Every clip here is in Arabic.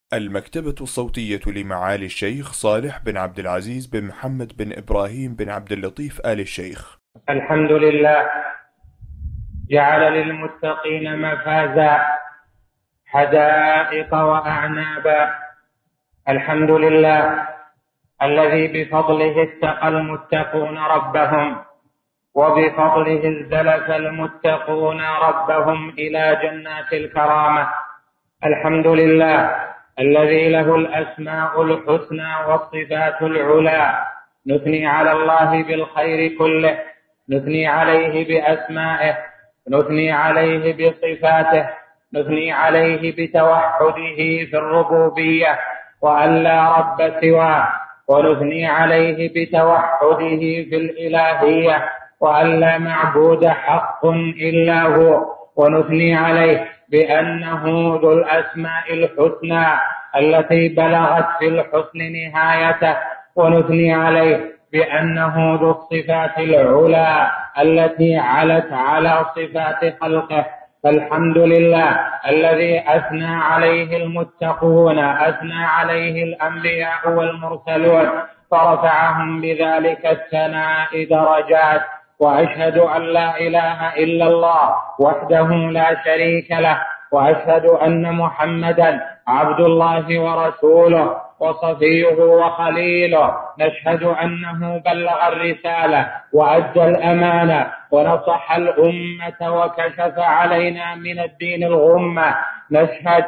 المكتبة الصوتية لمعالي الشيخ صالح بن عبد العزيز بن محمد بن إبراهيم بن عبد اللطيف آل الشيخ. الحمد لله جعل للمتقين مفازا حدائق وأعنابا. الحمد لله الذي بفضله اتقى المتقون ربهم، وبفضله ازدلف المتقون ربهم إلى جنات الكرامة. الحمد لله الذي له الأسماء الحسنى والصفات العلى. نثني على الله بالخير كله، نثني عليه بأسمائه، نثني عليه بصفاته، نثني عليه بتوحده في الربوبية وأن لا رب سواه، ونثني عليه بتوحده في الإلهية وأن لا معبود حق إلا هو، ونثني عليه بأنه ذو الأسماء الحسنى التي بلغت في الحسن نهايته، ونثني عليه بأنه ذو الصفات العلى التي علت على صفات خلقه. فالحمد لله الذي أثنى عليه المتقون، أثنى عليه الأنبياء والمرسلون، فرفعهم بذلك الثناء درجات. وأشهد أن لا إله إلا الله وحده لا شريك له، وأشهد أن محمدا عبد الله ورسوله وصفيه وخليله. نشهد أنه بلغ الرسالة وأدى الأمانة ونصح الأمة وكشف علينا من الدين الغمة. نشهد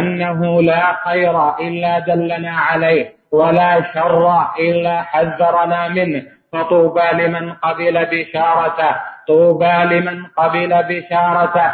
أنه لا خير إلا دلنا عليه، ولا شر إلا حذرنا منه. فطوبى لمن قبل بشارته، طوبى لمن قبل بشارته،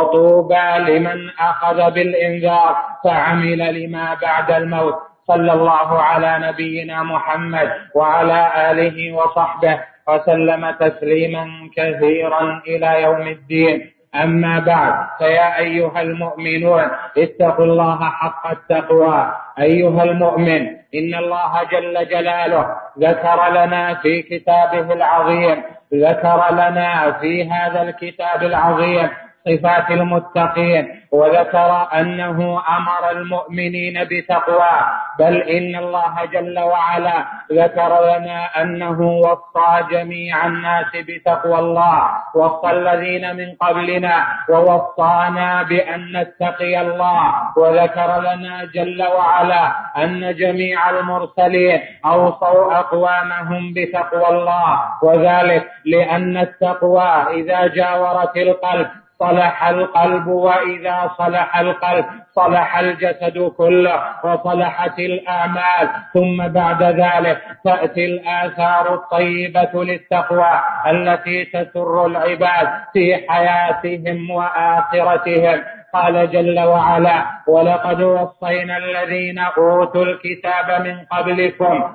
وطوبى لمن أخذ بالإنذار فعمل لما بعد الموت. صلى الله على نبينا محمد وعلى آله وصحبه وسلم تسليما كثيرا إلى يوم الدين. أما بعد، فيا أيها المؤمنون اتقوا الله حق التقوى. أيها المؤمن، إن الله جل جلاله ذكر لنا في كتابه العظيم، ذكر لنا في هذا الكتاب العظيم صفات المتقين، وذكر أنه أمر المؤمنين بتقوى. بل إن الله جل وعلا ذكر لنا أنه وصى جميع الناس بتقوى الله، وصى الذين من قبلنا ووصانا بأن نتقي الله. وذكر لنا جل وعلا أن جميع المرسلين أوصوا أقوامهم بتقوى الله، وذلك لأن التقوى إذا جاورت القلب صلح القلب، وإذا صلح القلب صلح الجسد كله وصلحت الأعمال. ثم بعد ذلك تأتي الآثار الطيبة للتقوى التي تسر العباد في حياتهم وآخرتهم. قال جل وعلا: ولقد وصينا الذين أوتوا الكتاب من قبلكم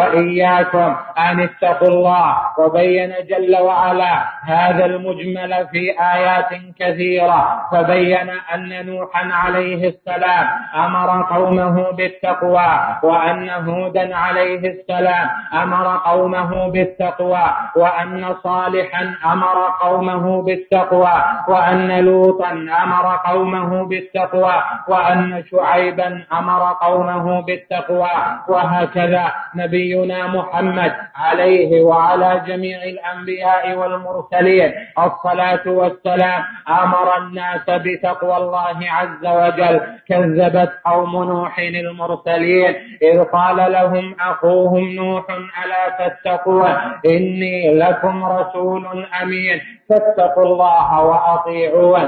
وإياكم أن اتقوا الله. وبين جل وعلا هذا المجمل في آيات كثيرة، فبين أن نوحا عليه السلام أمر قومه بالتقوى، وأن هودا عليه السلام أمر قومه بالتقوى، وأن صالحا أمر قومه بالتقوى، وأن لوطا أمر قومه بالتقوى، وأن شعيبا أمر قومه بالتقوى. وهكذا نبينا محمد عليه وعلى جميع الأنبياء والمرسلين الصلاة والسلام أمر الناس بتقوى الله عز وجل. كذبت قوم نوح المرسلين إذ قال لهم أخوهم نوح: ألا تتقون إني لكم رسول أمين فاتقوا الله وأطيعون.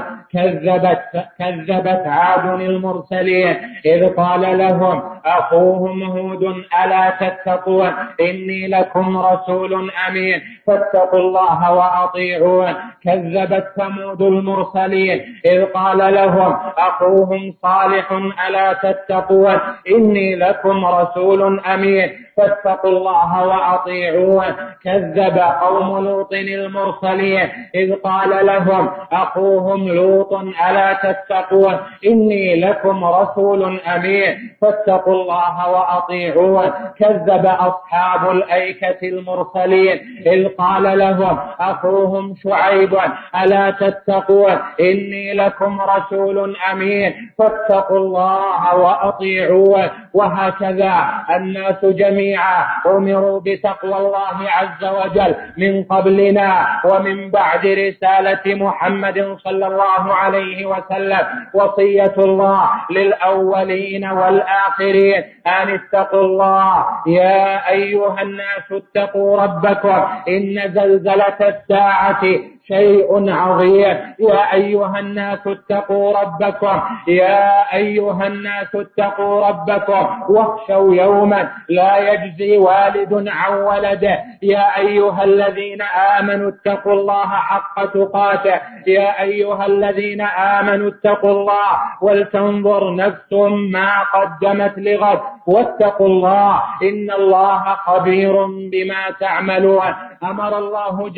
كذبت عاد المرسلين إذ قال لهم أخوهم هود: ألا تتقون إني لكم رسول أمين فاتقوا الله وأطيعون. كذبت ثمود المرسلين إذ قال لهم أخوهم صالح: ألا تتقون إني لكم رسول أمين فاتقوا الله وأطيعون. كذب قوم لوط المرسلين إذ قال لهم أخوهم لوط ألا تتقون إني لكم رسول أمين فاتقوا الله وأطيعون. كذب أصحاب الأيكة المرسلين إذ قال لهم أخوهم شعيب ألا تتقون إني لكم رسول أمين فاتقوا الله وأطيعون. وهكذا الناس جميعا أمروا بتقوى الله عز وجل من قبلنا ومن بعد رسالة محمد صلى الله عليه وسلم. وصية الله للأولين والآخرين أن اتقوا الله. يا أيها الناس اتقوا ربكم إن زلزلة الساعة شيء عظيم. يا أيها الناس اتقوا ربكم يا أيها الناس اتقوا ربكم واخشوا يوما لا يجزي والد عن ولده. يا أيها الذين آمنوا اتقوا الله حق تقاته. يا أيها الذين آمنوا اتقوا الله ولتنظر نفس ما قدمت لغد واتقوا الله إن الله خبير بما تعملون. أمر الله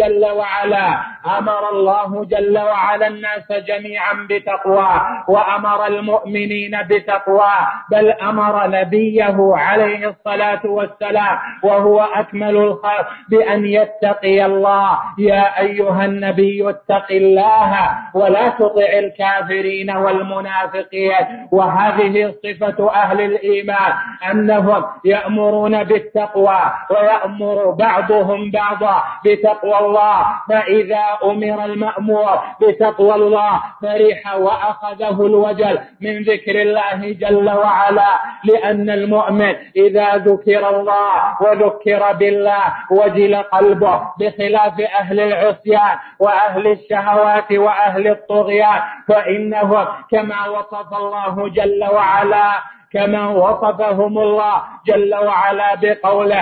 جل وعلا الناس جميعا بتقواه وأمر المؤمنين بتقواه بل أمر نبيه عليه الصلاة والسلام وهو أكمل الخلق بأن يتقي الله. يا أيها النبي اتق الله ولا تطع الكافرين والمنافقين. وهذه صفة أهل الإيمان أنهم يأمرون بالتقوى ويأمر بعضهم بعضا بتقوى الله. فإذا أمر المأمور بتقوى الله فرح وأخذه الوجل من ذكر الله جل وعلا. لأن المؤمن إذا ذكر الله وذكر بالله وجل قلبه بخلاف أهل العصيان وأهل الشهوات وأهل الطغيان. فإنه كما وصفهم الله جل وعلا بقوله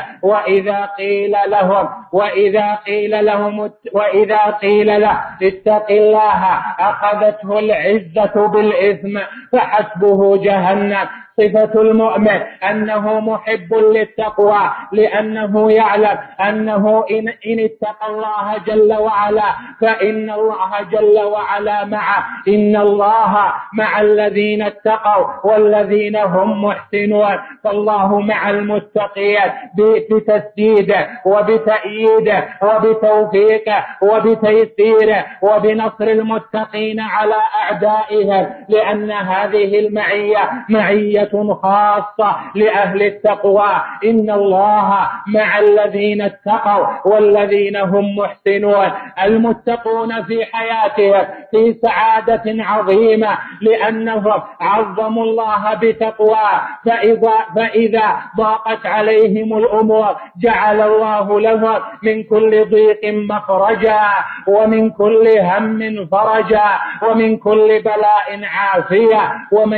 وإذا قيل له اتق الله أخذته العزة بالإثم فحسبه جهنم. صفة المؤمن أنه محب للتقوى لأنه يعلم أنه إن اتقى الله جل وعلا فإن الله جل وعلا معه. إن الله مع الذين اتقوا والذين هم محسنون. فالله مع المتقين بتسديده وبتأييده وبتوفيقه وبتيسيره وبنصر المتقين على أعدائهم. لأن هذه المعية معية خاصة لأهل التقوى. إن الله مع الذين اتقوا والذين هم محسنون. المتقون في حياتهم في سعادة عظيمة لأنهم عظموا الله بتقوى. فإذا ضاقت عليهم الأمور جعل الله لهم من كل ضيق مخرجا ومن كل هم فرجا ومن كل بلاء عافية.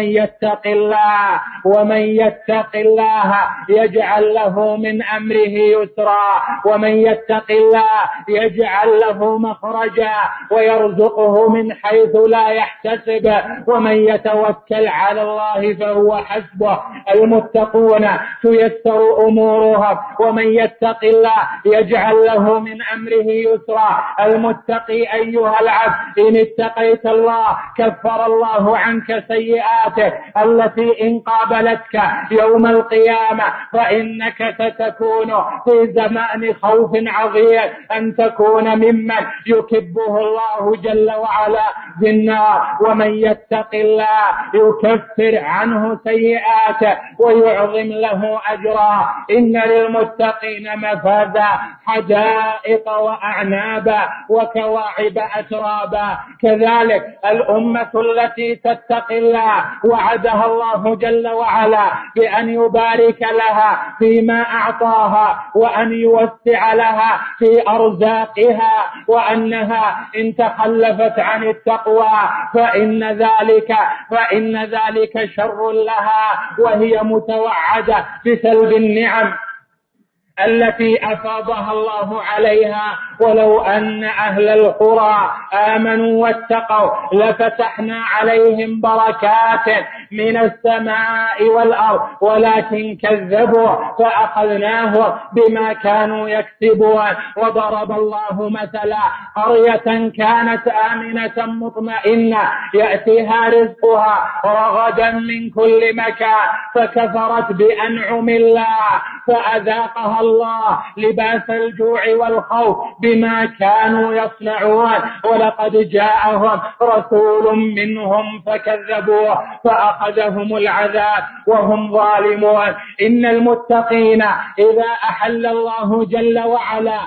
ومن يتق الله يجعل له من أمره يسرا. ومن يتق الله يجعل له مخرجا ويرزقه من حيث لا يحتسب. ومن يتوكل على الله فهو حسبه. المتقون تيسر أمورهم. ومن يتق الله يجعل له من أمره يسرا. المتقي أيها العبد إن اتقيت الله كفر الله عنك سيئاتك التي إن قابلتك يوم القيامة. فإنك ستكون في زمان خوف عظيم أن تكون ممن يكبه الله جل وعلا في النار. ومن يتق الله يكفر عنه سيئاته ويعظم له أجرا. إن للمتقين مفازا حدائق وأعنابا وكواعب أترابا. كذلك الأمة التي تتقي الله وعدها الله جل وعلا بأن يبارك لها فيما أعطاها وأن يوسع لها في أرزاقها. وأنها إن تخلفت عن التقوى فإن ذلك شر لها وهي متوعدة بسلب النعم التي أفاضها الله عليها ولو أن أهل القرى آمنوا واتقوا لفتحنا عليهم بركات من السماء والأرض ولكن كذبوا فأخذناهم بما كانوا يكسبون. وضرب الله مثلا قرية كانت آمنة مطمئنة يأتيها رزقها رغدا من كل مكان فكفرت بأنعم الله فأذاقها الله لباس الجوع والخوف بما كانوا يصنعون. ولقد جاءهم رسول منهم فكذبوه فأخذهم العذاب وهم ظالمون. إن المتقين إذا أحل الله جل وعلا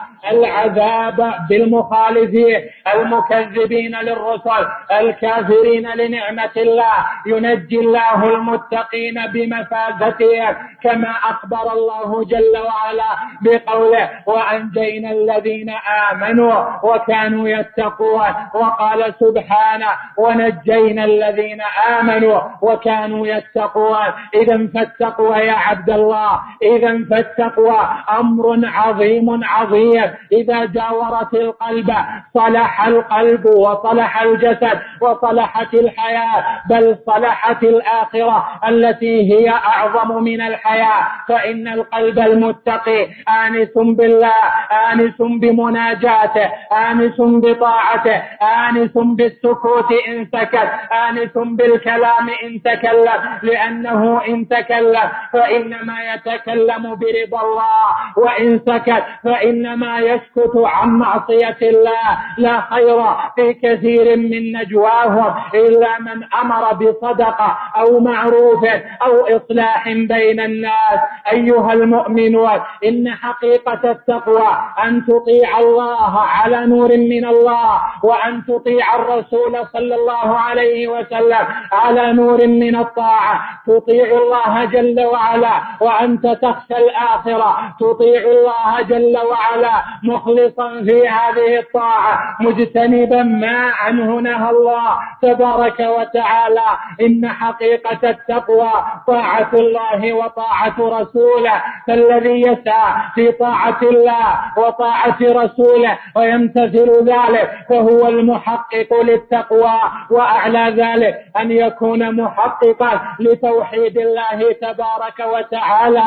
العذاب بالمخالفين المكذبين للرسل الكافرين لنعمة الله ينجي الله المتقين بمفازتهم كما أخبر الله جل وعلا بقوله وأنجينا الذين آمنوا وكانوا يتقون. وقال سبحانه ونجينا الذين آمنوا وكانوا يتقون. إذا فالتقوى يا عبد الله إذا فالتقوى أمر عظيم عظيم إذا جاورت القلب صلح القلب وصلح الجسد وصلحت الحياة بل صلحت الآخرة التي هي أعظم من الحياة. فإن القلب المتقي آنس بالله آنس بمناجاته آنس بطاعته آنس بالسكوت إن سكت آنس بالكلام إن تكلم لأنه إن تكلم فإنما يتكلم برضا الله وإن سكت فإنما يسكت عن معصية الله. لا خير في كثير من نجواهم إلا من أمر بصدقة أو معروف أو إصلاح بين الناس. أيها المؤمنون إن حقيقة التقوى أن تطيع الله على نور من الله وأن تطيع الرسول صلى الله عليه وسلم على نور من الطاعة. تطيع الله جل وعلا وأنت تخشى الآخرة تطيع الله جل وعلا مخلصا في هذه الطاعة مجتنبا ما عنه نهى الله تبارك وتعالى. إن حقيقة التقوى طاعة الله وطاعة رسوله فالذي يسعى في طاعة الله وطاعة رسوله ويمتثل ذلك فهو المحقق للتقوى. وأعلى ذلك أن يكون محققا لتوحيد الله تبارك وتعالى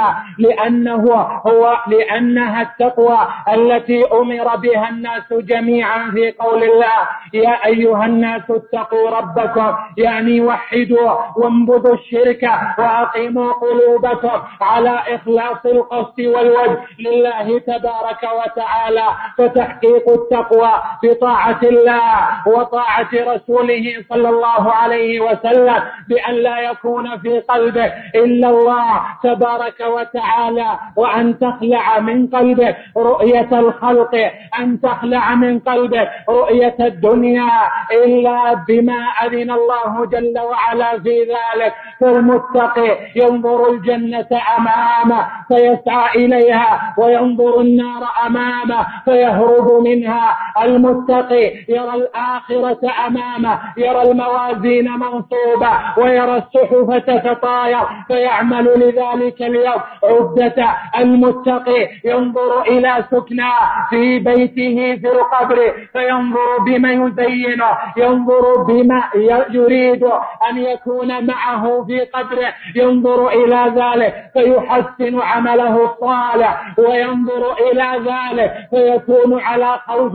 لأنها التقوى التي أمر بها الناس جميعا في قول الله يا أيها الناس اتقوا ربكم يعني وحدوا وانبذوا الشرك وأقيموا قلوبكم على إخلاص القصد والوجه لله تبارك وتعالى. فتحقيق التقوى بطاعة الله وطاعة رسوله صلى الله عليه وسلم بأن لا يكون في قلبه إلا الله تبارك وتعالى وأن تخلع من قلبه رؤية الخلق أن تخلع من قلبه رؤية الدنيا إلا بما أذن الله جل وعلا في ذلك. فالمتقي ينظر الجنة أمامه فيسعى إليها وينظر النار أمامه فيهرب منها. المتقي يرى الآخرة أمامه يرى الموازين منصوبة ويرى الصحف تتطاير فيعمل لذلك اليوم عدة. المتقي ينظر إلى سكناه في بيته في القبر فينظر بما يزينه ينظر بما يريد أن يكون معه في قبره ينظر إلى ذلك فيحسن عمله الصالح وينظر إلى ذلك فيكون على خوف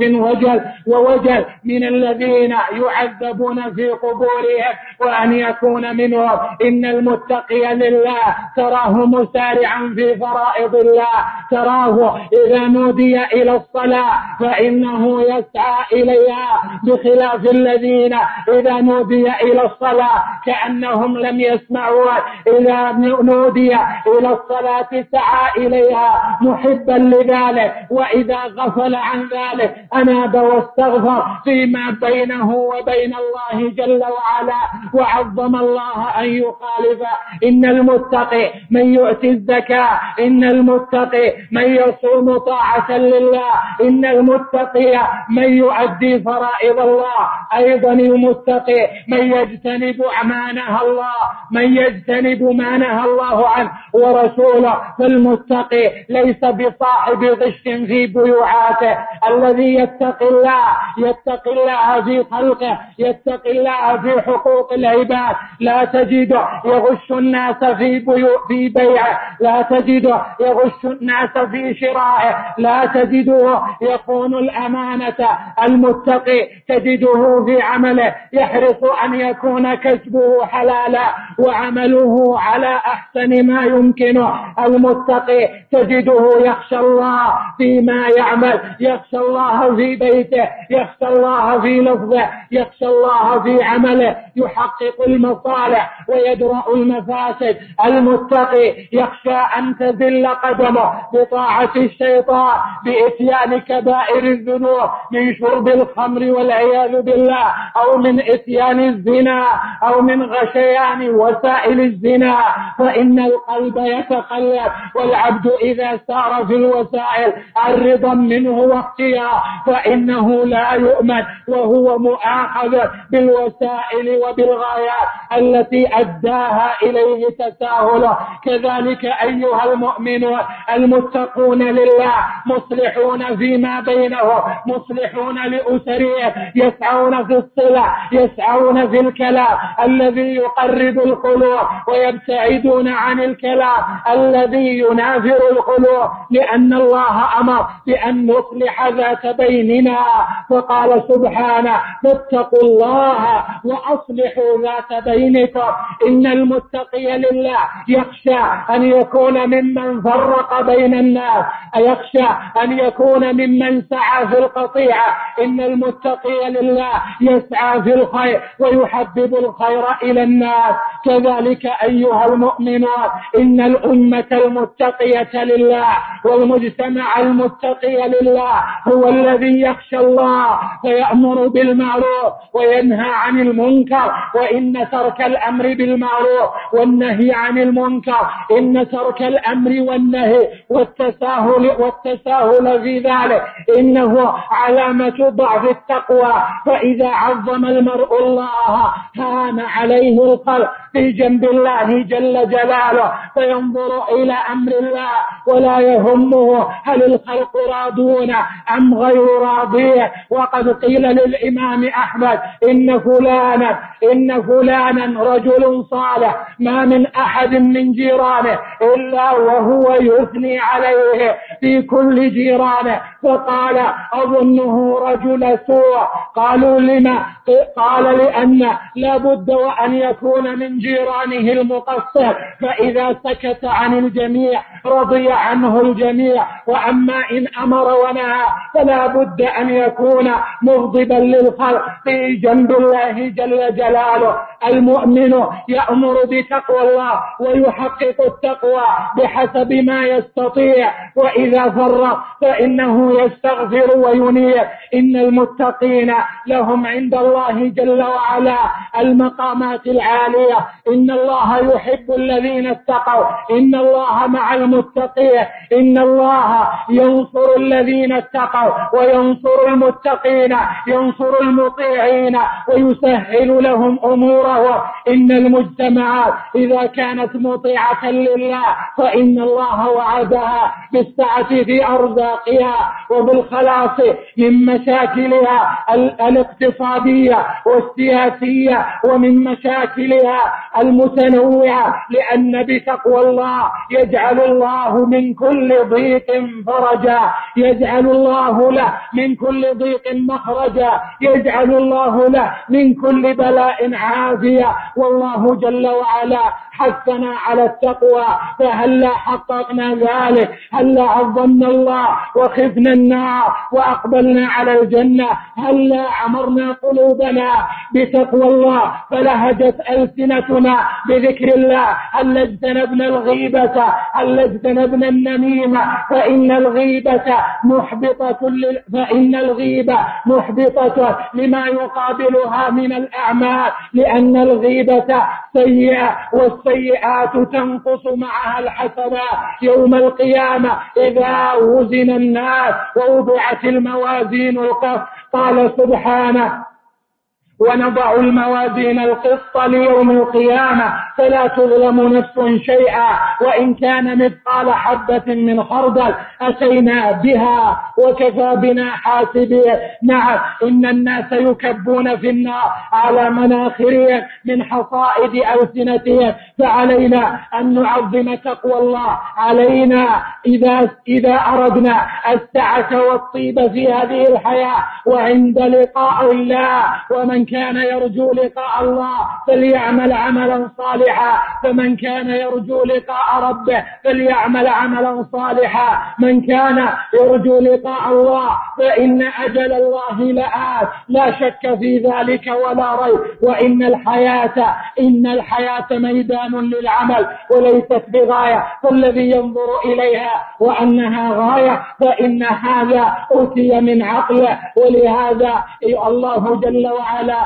ووجل من الذين يعذبون في قبورهم وأن يكون منهم. إن المتقي لله تراه مسارعا في فرائض الله تراه إذا نودي إلى الصلاة فإنه يسعى إليها بخلاف الذين إذا نودي إلى الصلاة كأنهم لم يسمعوا إذا نودي إلى الصلاة سعى إليها محبا لذلك وإذا غفل عن ذلك أناب واستغفر فيما بينه وبين الله جل وعلا وعظم الله أن يخالف. إن المتقي من يؤتي الزكاة إن المتقي من يصوم طاعة لله إن المتقي من يؤدي فرائض الله. أيضا المتقي من يجتنب ما نهى الله من يجتنب ما نهى الله عنه ورسوله. فالمتقي ليس بصاحب غش في بيوعات صفاته. الذي يتقي الله في خلقه، يتقي الله في حقوق العباد، لا تجد يغش الناس في بيعه، لا تجد يغش الناس في شرائه، لا تجده يخون الأمانة. المتقي تجده في عمله يحرص أن يكون كسبه حلالا وعمله على أحسن ما يمكنه. المتقي تجده يخشى الله فيما يعمل، يخشى الله في بيته، يخشى الله في لفظه، يخشى الله في عمله، يحقق المصالح ويدرأ المفاسد. المتقي يخشى أن تذل قدمه بطاعة الشيطان، بإتيان كبائر الذنوب من شرب الخمر والعياذ بالله، أو من إتيان الزنا، أو من غشيان وسائل الزنا، فإن القلب يتقلب، والعبد إذا سار في الوسائل الرضا منه واختيار فإنه لا يؤمن، وهو مؤاخذ بالوسائل وبالغايات التي أداها إليه تساهله. كذلك أيها المؤمنون المتقون لله مصلحون فيما بينهم، مصلحون لأسرهم، يسعون في الصلة، يسعون في الكلام الذي يقرب القلوب، ويبتعدون عن الكلام الذي ينافر القلوب، لأن الله أمر بأن نصلح ذات بيننا، فقال سبحانه: فاتقوا الله وأصلحوا ذات بينكم. إن المتقي لله يخشى أن يكون ممن فرق بين الناس، يخشى أن يكون ممن سعى في القطيعة. إن المتقي لله يسعى في الخير ويحبب الخير إلى الناس. كذلك أيها المؤمنون إن الأمة المتقية لله والمجتمع المتقي لله هو الذي يخشى الله فيأمر بالمعروف وينهى عن المنكر. وإن ترك الأمر بالمعروف والنهي عن المنكر، إن ترك الأمر والنهي والتساهل في ذلك إنه علامة ضعف التقوى. فإذا عظم المرء الله هان عليه الخلق في جنب الله جل جلاله، فينظر إلى أمر الله ولا يهمه هل الخلق راضون أم غير راضين. وقد قيل للإمام أحمد: إن فلانا رجل صالح، ما من أحد من جيرانه إلا وهو يثني عليه في كل جيرانه. فقال: أظنه رجل سوء. قالوا: لما؟ قال: لأن لا بد وأن يكون من جيرانه المقصر، فإذا سكت عن الجميع رضي عنه الجميع، وأما إن أمر ونهى فلا بد أن يكون مغضبا للخلق في جنب الله جل جلاله. المؤمن يأمر بتقوى الله ويحقق التقوى بحسب ما يستطيع، وإذا فرط فإنه يستغفر وينيب. إن المتقين لهم عند الله جل وعلا المقامات العالية. إن الله يحب الذين اتقوا، إن الله مع المتقين، إن الله ينصر الذين اتقوا وينصر المتقين، ينصر المطيعين ويسهل لهم أمورهم. إن المجتمعات إذا كانت مطيعة لله فإن الله وعدها بالسعة في أرزاقها وبالخلاص من مشاكلها الاقتصادية والسياسية ومن مشاكلها المتنوعة، لأن بتقوى الله يجعل الله من كل ضيق فرجا، يجعل الله له من كل ضيق مخرجا، يجعل الله له من كل بلاء عافية. والله جل وعلا حثنا على التقوى، فهلا حققنا ذلك؟ هلا عظمنا الله وخفنا النار وأقبلنا على الجنة؟ هلا عمرنا قلوبنا بتقوى الله فلهجت ألسنتنا بذكر الله؟ هلا اجتنبنا الغيبة؟ هلا اجتنبنا النميمة؟ فإن الغيبة محبطة لما يقابلها من الأعمال، لأن الغيبة سيئة والسيئات تنقص معها الحسنات يوم القيامة إذا وزن الناس ووضعت الموازين القسط. قال سبحانه: ونضع الموازين القسط ليوم القيامة فلا تظلم نفس شيئا وإن كان مثقال حبة من خردل أتينا بها وكفى بنا حاسبين. نعم، إن الناس يكبون في النار على مناخرهم من حصائد ألسنتهم، فعلينا أن نعظم تقوى الله. علينا إذا أردنا السعة والطيب في هذه الحياة وعند لقاء الله. ومن كان يرجو لقاء الله فليعمل عملا صالحا، فمن كان يرجو لقاء ربه فليعمل عملا صالحا. من كان يرجو لقاء الله فإن أجل الله لآت، لا شك في ذلك ولا ريب. وإن الحياة ميدان للعمل وليست بغاية، فالذي ينظر إليها وأنها غاية فإن هذا أوتي من عقله. ولهذا الله جل وعلا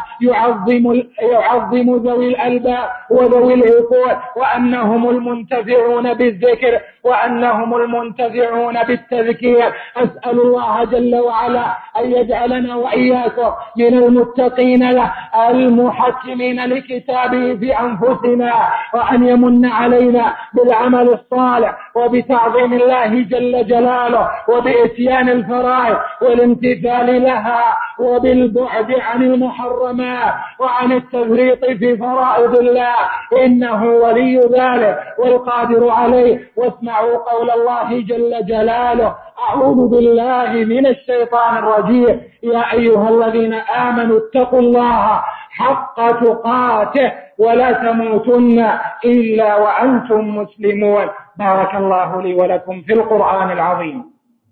يعظم ذوي الألباب وذوي العقول، وأنهم المنتفعون بالذكر وأنهم المنتفعون بالتذكير. أسأل الله جل وعلا أن يجعلنا وإياكم من المتقين له المحكمين لكتابه في أنفسنا، وأن يمن علينا بالعمل الصالح وبتعظيم الله جل جلاله وبإتيان الفرائض والامتثال لها وبالبعد عن المحرمات وعن التفريط في فرائض الله، إنه ولي ذلك والقادر عليه. واسمعوا قول الله جل جلاله: أعوذ بالله من الشيطان الرجيم. يا أيها الذين آمنوا اتقوا الله حق تقاته ولا تموتن إلا وأنتم مسلمون. بارك الله لي ولكم في القرآن العظيم،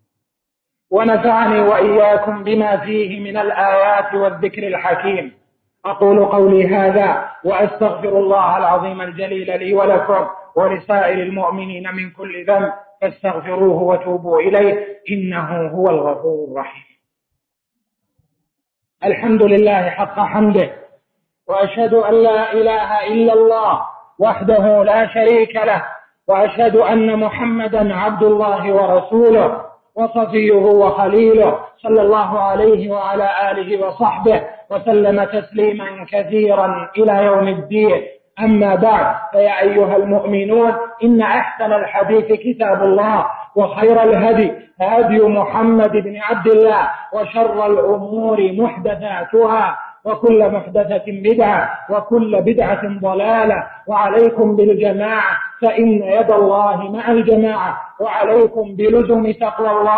ونفعني وإياكم بما فيه من الآيات والذكر الحكيم. أقول قولي هذا وأستغفر الله العظيم الجليل لي ولكم ولسائر المؤمنين من كل ذنب، فاستغفروه وتوبوا إليه إنه هو الغفور الرحيم. الحمد لله حق حمده، وأشهد أن لا إله إلا الله وحده لا شريك له، وأشهد أن محمدا عبد الله ورسوله وصفيه وخليله، صلى الله عليه وعلى آله وصحبه وسلم تسليما كثيرا إلى يوم الدين. أما بعد، فيا أيها المؤمنون، إن أحسن الحديث كتاب الله، وخير الهدي هدي محمد بن عبد الله، وشر الأمور محدثاتها، وكل محدثة بدعة، وكل بدعة ضلالة. وعليكم بالجماعة فإن يد الله مع الجماعة، وعليكم بلزم تقوى الله،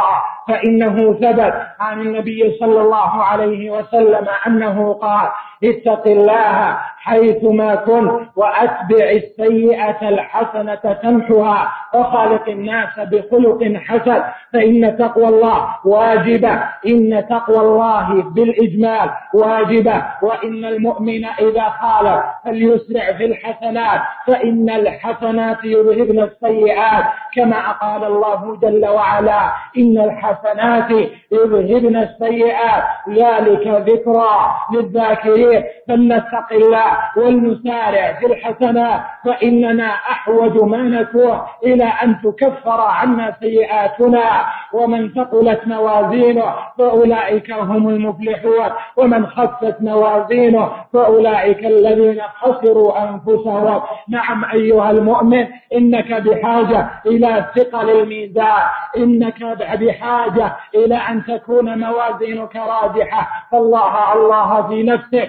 فإنه ثبت عن النبي صلى الله عليه وسلم أنه قال: اتق الله حيثما كنت وأتبع السيئة الحسنة تمحها وخالق الناس بخلق حسن. فإن تقوى الله واجبة، إن تقوى الله بالإجمال واجبة. وإن المؤمن إذا خالف فليسرع في الحسنات، فإن الحسنات يذهبن السيئات، كما قال الله جل وعلا: إن الحسنات يذهبن السيئات ذلك ذكرى للذاكرين. فلنتق الله ولنسارع في الحسنات، فإننا أحوج ما نكون إلى أن تكفر عنا سيئاتنا. ومن ثقلت موازينه فأولئك هم المفلحون، ومن خفت موازينه فأولئك الذين خسروا أنفسهم. نعم أيها المؤمن، إنك بحاجة إلى ثقل الميزان، إنك بحاجة إلى أن تكون موازينك راجحة. فالله الله في نفسك،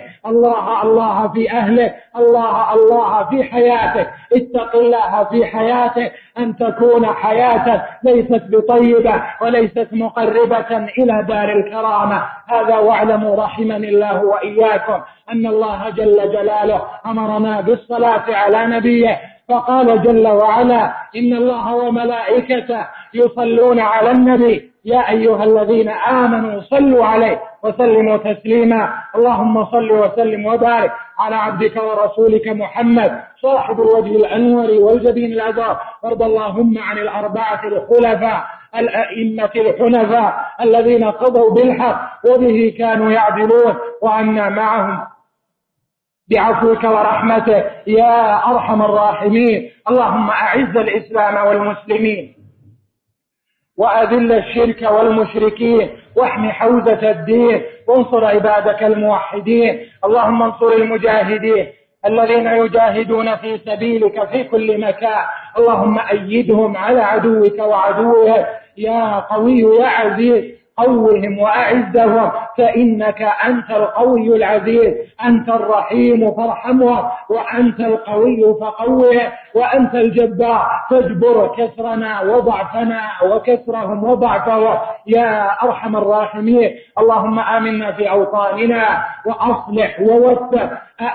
الله في أهلك، الله في حياتك. اتق الله في حياتك، أن تكون حياة ليست بطيبة وليست مقربة إلى دار الكرامة. هذا واعلموا رحمني الله وإياكم أن الله جل جلاله أمرنا بالصلاة على نبيه، فقال جل وعلا: إن الله وملائكته يصلون على النبي يا أيها الذين آمنوا صلوا عليه وسلموا تسليما. اللهم صل وسلم وبارك على عبدك ورسولك محمد صاحب الوجه الأنور والجبين الأزرق. وارض اللهم عن الأربعة الخلفاء الأئمة الحنفاء الذين قضوا بالحق وبه كانوا يعدلون، وعنا معهم بعفوك ورحمتك يا أرحم الراحمين. اللهم أعز الإسلام والمسلمين، وأذل الشرك والمشركين، واحم حوزة الدين، وانصر عبادك الموحدين. اللهم انصر المجاهدين الذين يجاهدون في سبيلك في كل مكان. اللهم أيدهم على عدوك وعدوهم يا قوي يا عزيز. قوهم وأعزهم فإنك أنت القوي العزيز. أنت الرحيم فارحمهم، وأنت القوي فقوه، وأنت الجبار فاجبر كسرنا وضعفنا وكسرهم وضعفهم يا أرحم الراحمين. اللهم آمنا في أوطاننا وأصلح ووفق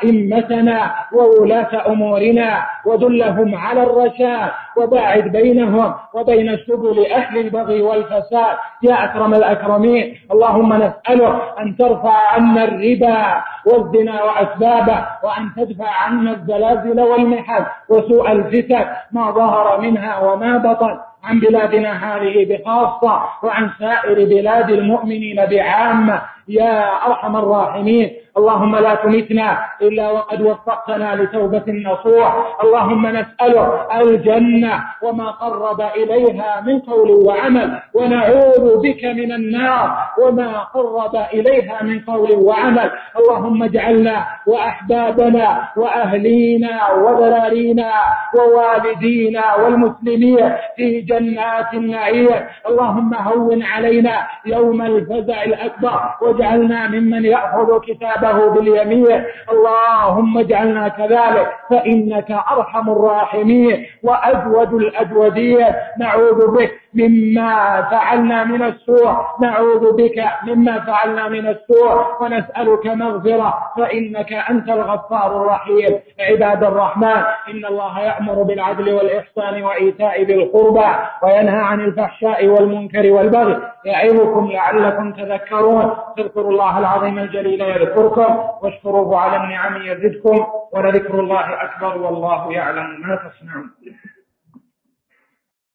أئمتنا وولاة أمورنا ودلهم على الرشاد، وباعد بينهم وبين سبل أهل البغي والفساد يا أكرم الأكرمين. اللهم نسألك أن ترفع عنا الربا والزنا وأسبابه، وأن تدفع عنا الزلازل والمحن وسوء الفتن ما ظهر منها وما بطن عن بلادنا هذه بخاصة، وعن سائر بلاد المؤمنين بعامة يا أرحم الراحمين. اللهم لا تمتنا إلا وقد وفقتنا لتوبة نصوح. اللهم نسألك الجنة وما قرب إليها من قول وعمل، ونعوذ بك من النار وما قرب إليها من قول وعمل. اللهم اجعلنا وأحبابنا وأهلينا وذرارينا ووالدينا والمسلمين في جنات النعيم. اللهم هون علينا يوم الفزع الأكبر، واجعلنا ممن يأخذ كتابه باليمين. اللهم اجعلنا كذلك فإنك أرحم الراحمين وأجود الأجودين. نعوذ بك مما فعلنا من السوء، نعوذ بك مما فعلنا من السوء، ونسألك مغفرة فإنك أنت الغفار الرحيم. عباد الرحمن، إن الله يأمر بالعدل والإحسان وإيتاء ذي القربى وينهى عن الفحشاء والمنكر والبغي يعظكم لعلكم تذكرون. اذكروا الله العظيم الجليل يذكركم، واشكروه على النعم يزدكم، ولذكر الله أكبر والله يعلم ما تصنعون.